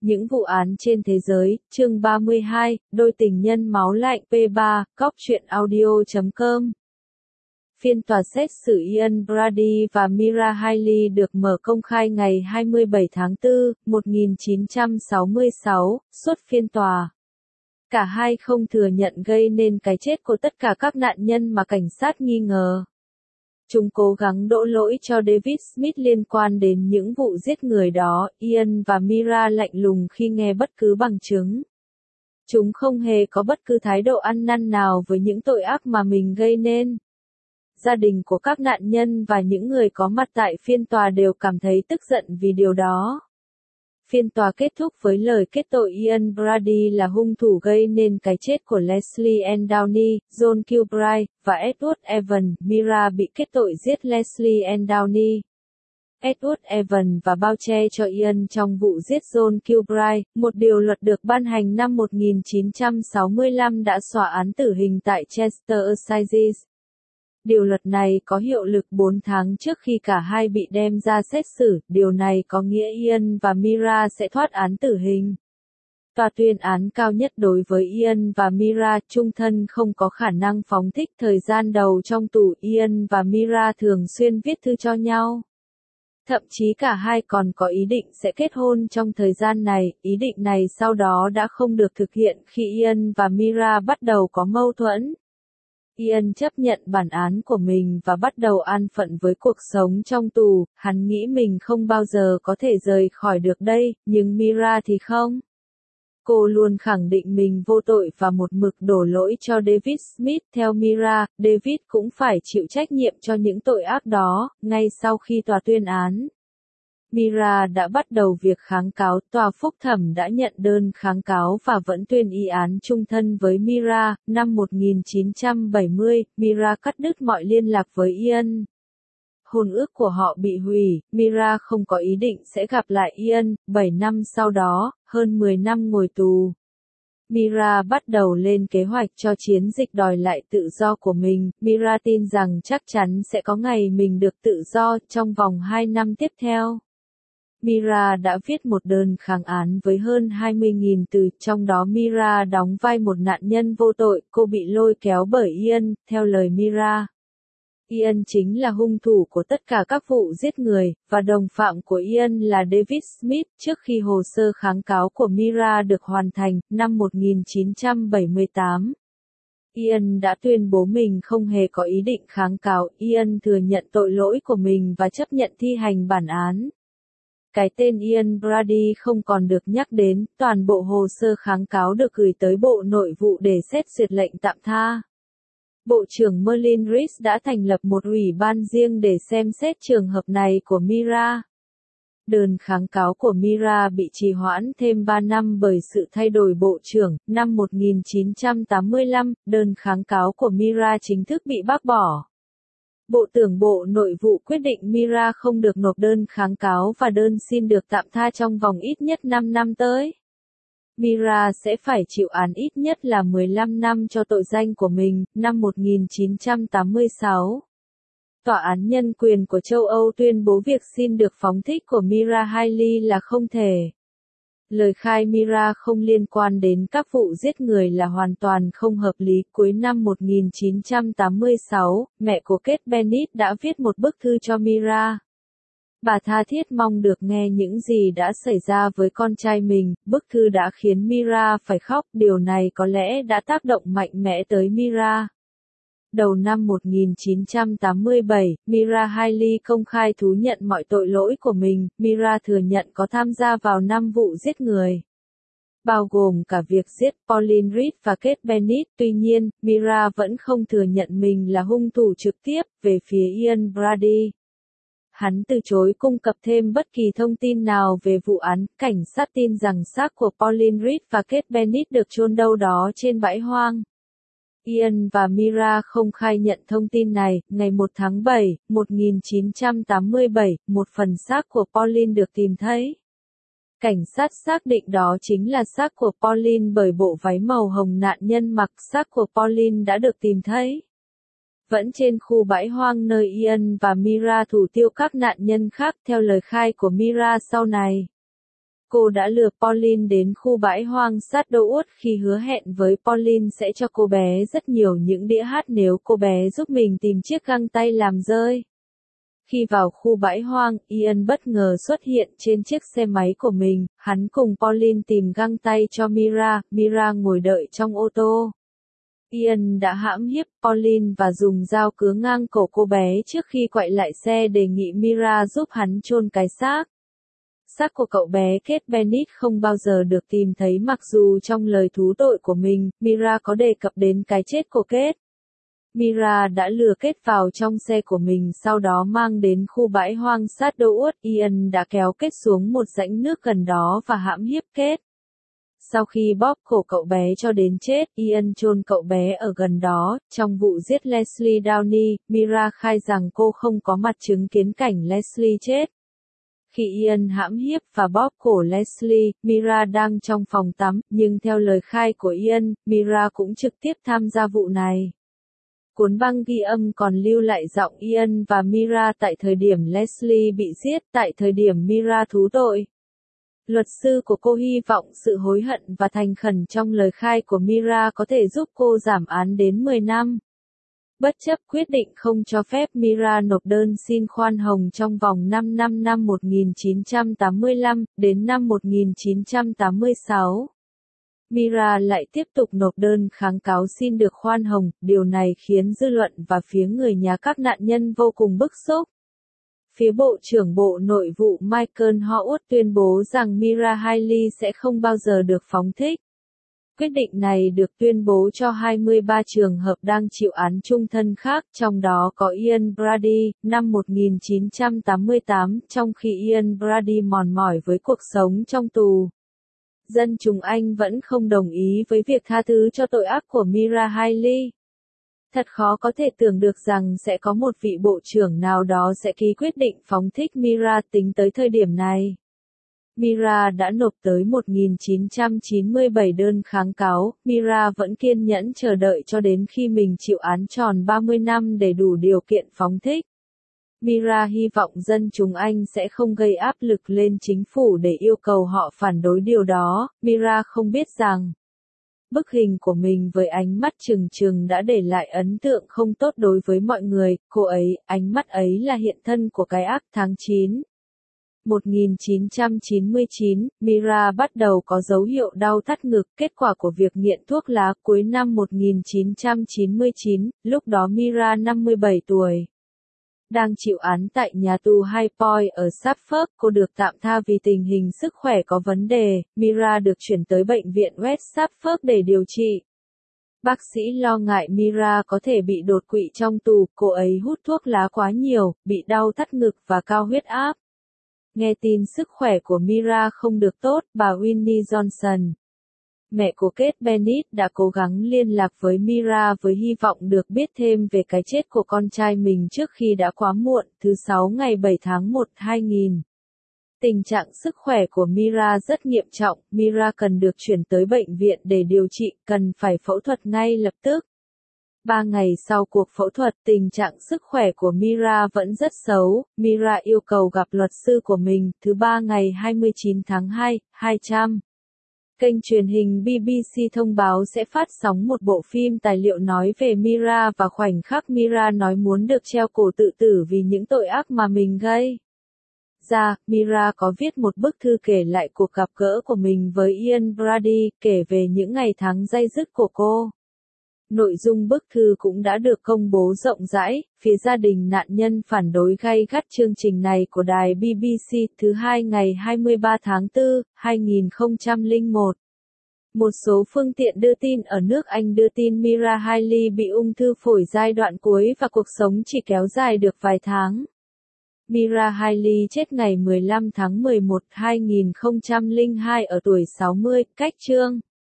Những vụ án trên thế giới, chương 32, đôi tình nhân máu lạnh P3, cóc truyện audio.com. Phiên tòa xét xử Ian Brady và Mira Hailey được mở công khai ngày 27 tháng 4, 1966, suốt phiên tòa. Cả hai không thừa nhận gây nên cái chết của tất cả các nạn nhân mà cảnh sát nghi ngờ. Chúng cố gắng đổ lỗi cho David Smith liên quan đến những vụ giết người đó. Ian và Mira lạnh lùng khi nghe bất cứ bằng chứng. Chúng không hề có bất cứ thái độ ăn năn nào với những tội ác mà mình gây nên. Gia đình của các nạn nhân và những người có mặt tại phiên tòa đều cảm thấy tức giận vì điều đó. Phiên tòa kết thúc với lời kết tội Ian Brady là hung thủ gây nên cái chết của Leslie Ann Downey, John Kilbride, và Edward Evans. Mira bị kết tội giết Leslie Ann Downey, Edward Evans và bao che cho Ian trong vụ giết John Kilbride. Một điều luật được ban hành năm 1965 đã xóa án tử hình tại Chester Assizes. Điều luật này có hiệu lực 4 tháng trước khi cả hai bị đem ra xét xử. Điều này có nghĩa Ian và Mira sẽ thoát án tử hình. Tòa tuyên án cao nhất đối với Ian và Mira, chung thân không có khả năng phóng thích. Thời gian đầu trong tù, Ian và Mira thường xuyên viết thư cho nhau. Thậm chí cả hai còn có ý định sẽ kết hôn trong thời gian này. Ý định này sau đó đã không được thực hiện khi Ian và Mira bắt đầu có mâu thuẫn. Ian chấp nhận bản án của mình và bắt đầu an phận với cuộc sống trong tù. Hắn nghĩ mình không bao giờ có thể rời khỏi được đây, nhưng Mira thì không. Cô luôn khẳng định mình vô tội và một mực đổ lỗi cho David Smith. Theo Mira, David cũng phải chịu trách nhiệm cho những tội ác đó. Ngay sau khi tòa tuyên án, Mira đã bắt đầu việc kháng cáo. Tòa phúc thẩm đã nhận đơn kháng cáo và vẫn tuyên y án chung thân với Mira. Năm 1970, Mira cắt đứt mọi liên lạc với Ian. Hôn ước của họ bị hủy. Mira không có ý định sẽ gặp lại Ian. 7 năm sau đó, hơn 10 năm ngồi tù, Mira bắt đầu lên kế hoạch cho chiến dịch đòi lại tự do của mình. Mira tin rằng chắc chắn sẽ có ngày mình được tự do. Trong vòng 2 năm tiếp theo, Mira đã viết một đơn kháng án với hơn 20.000 từ, trong đó Mira đóng vai một nạn nhân vô tội. Cô bị lôi kéo bởi Ian. Theo lời Mira, Ian chính là hung thủ của tất cả các vụ giết người, và đồng phạm của Ian là David Smith. Trước khi hồ sơ kháng cáo của Mira được hoàn thành, năm 1978, Ian đã tuyên bố mình không hề có ý định kháng cáo. Ian thừa nhận tội lỗi của mình và chấp nhận thi hành bản án. Cái tên Ian Brady không còn được nhắc đến. Toàn bộ hồ sơ kháng cáo được gửi tới Bộ Nội vụ để xét duyệt lệnh tạm tha. Bộ trưởng Merlin Rees đã thành lập một ủy ban riêng để xem xét trường hợp này của Mira. Đơn kháng cáo của Mira bị trì hoãn thêm 3 năm bởi sự thay đổi bộ trưởng. Năm 1985, đơn kháng cáo của Mira chính thức bị bác bỏ. Bộ trưởng Bộ Nội vụ quyết định Mira không được nộp đơn kháng cáo và đơn xin được tạm tha trong vòng ít nhất 5 năm tới. Mira sẽ phải chịu án ít nhất là 15 năm cho tội danh của mình. Năm 1986, Tòa án Nhân quyền của châu Âu tuyên bố việc xin được phóng thích của Mira Hailey là không thể. Lời khai Mira không liên quan đến các vụ giết người là hoàn toàn không hợp lý. Cuối năm 1986, mẹ của Kate Bennett đã viết một bức thư cho Mira. Bà tha thiết mong được nghe những gì đã xảy ra với con trai mình. Bức thư đã khiến Mira phải khóc. Điều này có lẽ đã tác động mạnh mẽ tới Mira. Đầu năm 1987, Mira Hailey công khai thú nhận mọi tội lỗi của mình. Mira thừa nhận có tham gia vào 5 vụ giết người, bao gồm cả việc giết Pauline Reed và Kate Bennett. Tuy nhiên, Mira vẫn không thừa nhận mình là hung thủ trực tiếp. Về phía Ian Brady, hắn từ chối cung cấp thêm bất kỳ thông tin nào về vụ án. Cảnh sát tin rằng xác của Pauline Reed và Kate Bennett được chôn đâu đó trên bãi hoang. Ian và Mira không khai nhận thông tin này. Ngày 1 tháng 7, 1987, một phần xác của Pauline được tìm thấy. Cảnh sát xác định đó chính là xác của Pauline bởi bộ váy màu hồng nạn nhân mặc. Xác của Pauline đã được tìm thấy vẫn trên khu bãi hoang nơi Ian và Mira thủ tiêu các nạn nhân khác. Theo lời khai của Mira sau này, Cô đã lừa Pauline đến khu bãi hoang Shadowwood khi hứa hẹn với Pauline sẽ cho cô bé rất nhiều những đĩa hát nếu cô bé giúp mình tìm chiếc găng tay làm rơi. Khi vào khu bãi hoang, Ian bất ngờ xuất hiện trên chiếc xe máy của mình, hắn cùng Pauline tìm găng tay cho Mira, Mira ngồi đợi trong ô tô. Ian đã hãm hiếp Pauline và dùng dao cứa ngang cổ cô bé trước khi quay lại xe đề nghị Mira giúp hắn chôn cái xác. Xác của cậu bé Kate Bennett không bao giờ được tìm thấy mặc dù trong lời thú tội của mình, Mira có đề cập đến cái chết của Kate. Mira đã lừa Kate vào trong xe của mình sau đó mang đến khu bãi hoang Shadowwood. Ian đã kéo Kate xuống một rãnh nước gần đó và hãm hiếp Kate. Sau khi bóp cổ cậu bé cho đến chết, Ian chôn cậu bé ở gần đó. Trong vụ giết Leslie Downey, Mira khai rằng cô không có mặt chứng kiến cảnh Leslie chết. Khi Ian hãm hiếp và bóp cổ Leslie, Mira đang trong phòng tắm, nhưng theo lời khai của Ian, Mira cũng trực tiếp tham gia vụ này. Cuốn băng ghi âm còn lưu lại giọng Ian và Mira tại thời điểm Leslie bị giết, tại thời điểm Mira thú tội. Luật sư của cô hy vọng sự hối hận và thành khẩn trong lời khai của Mira có thể giúp cô giảm án đến 10 năm. Bất chấp quyết định không cho phép Mira nộp đơn xin khoan hồng trong vòng 5 năm năm 1985 đến năm 1986. Mira lại tiếp tục nộp đơn kháng cáo xin được khoan hồng, điều này khiến dư luận và phía người nhà các nạn nhân vô cùng bức xúc. Phía Bộ trưởng Bộ Nội vụ Michael Howard tuyên bố rằng Mira Hailey sẽ không bao giờ được phóng thích. Quyết định này được tuyên bố cho 23 trường hợp đang chịu án chung thân khác, trong đó có Ian Brady, năm 1988, trong khi Ian Brady mòn mỏi với cuộc sống trong tù. Dân chúng Anh vẫn không đồng ý với việc tha thứ cho tội ác của Mira Hailey. Thật khó có thể tưởng được rằng sẽ có một vị bộ trưởng nào đó sẽ ký quyết định phóng thích Mira tính tới thời điểm này. Mira đã nộp tới 1997 đơn kháng cáo, Mira vẫn kiên nhẫn chờ đợi cho đến khi mình chịu án tròn 30 năm để đủ điều kiện phóng thích. Mira hy vọng dân chúng Anh sẽ không gây áp lực lên chính phủ để yêu cầu họ phản đối điều đó. Mira không biết rằng bức hình của mình với ánh mắt trừng trừng đã để lại ấn tượng không tốt đối với mọi người. Cô ấy, ánh mắt ấy là hiện thân của cái ác. Tháng 9 1999, Mira bắt đầu có dấu hiệu đau thắt ngực, kết quả của việc nghiện thuốc lá. Cuối năm 1999, lúc đó Mira 57 tuổi. Đang chịu án tại nhà tù High Point ở Suffolk, cô được tạm tha vì tình hình sức khỏe có vấn đề. Mira được chuyển tới bệnh viện West Suffolk để điều trị. Bác sĩ lo ngại Mira có thể bị đột quỵ trong tù, cô ấy hút thuốc lá quá nhiều, bị đau thắt ngực và cao huyết áp. Nghe tin sức khỏe của Mira không được tốt, bà Winnie Johnson, mẹ của Kate Bennett đã cố gắng liên lạc với Mira với hy vọng được biết thêm về cái chết của con trai mình trước khi đã quá muộn. Thứ Sáu ngày 7 tháng 1, 2000. Tình trạng sức khỏe của Mira rất nghiêm trọng, Mira cần được chuyển tới bệnh viện để điều trị, cần phải phẫu thuật ngay lập tức. 3 ngày sau cuộc phẫu thuật, tình trạng sức khỏe của Mira vẫn rất xấu. Mira yêu cầu gặp luật sư của mình. Thứ Ba ngày 29 tháng 2, 200. Kênh truyền hình BBC thông báo sẽ phát sóng một bộ phim tài liệu nói về Mira và khoảnh khắc Mira nói muốn được treo cổ tự tử vì những tội ác mà mình gây ra. Mira có viết một bức thư kể lại cuộc gặp gỡ của mình với Ian Brady, kể về những ngày tháng day dứt của cô. Nội dung bức thư cũng đã được công bố rộng rãi. Phía gia đình nạn nhân phản đối gay gắt chương trình này của đài BBC. Thứ Hai ngày 23 tháng 4, 2001. Một số phương tiện đưa tin ở nước Anh đưa tin Mira Hailey bị ung thư phổi giai đoạn cuối và cuộc sống chỉ kéo dài được vài tháng. Mira Hailey chết ngày 15 tháng 11, 2002 ở tuổi 60, cách chương.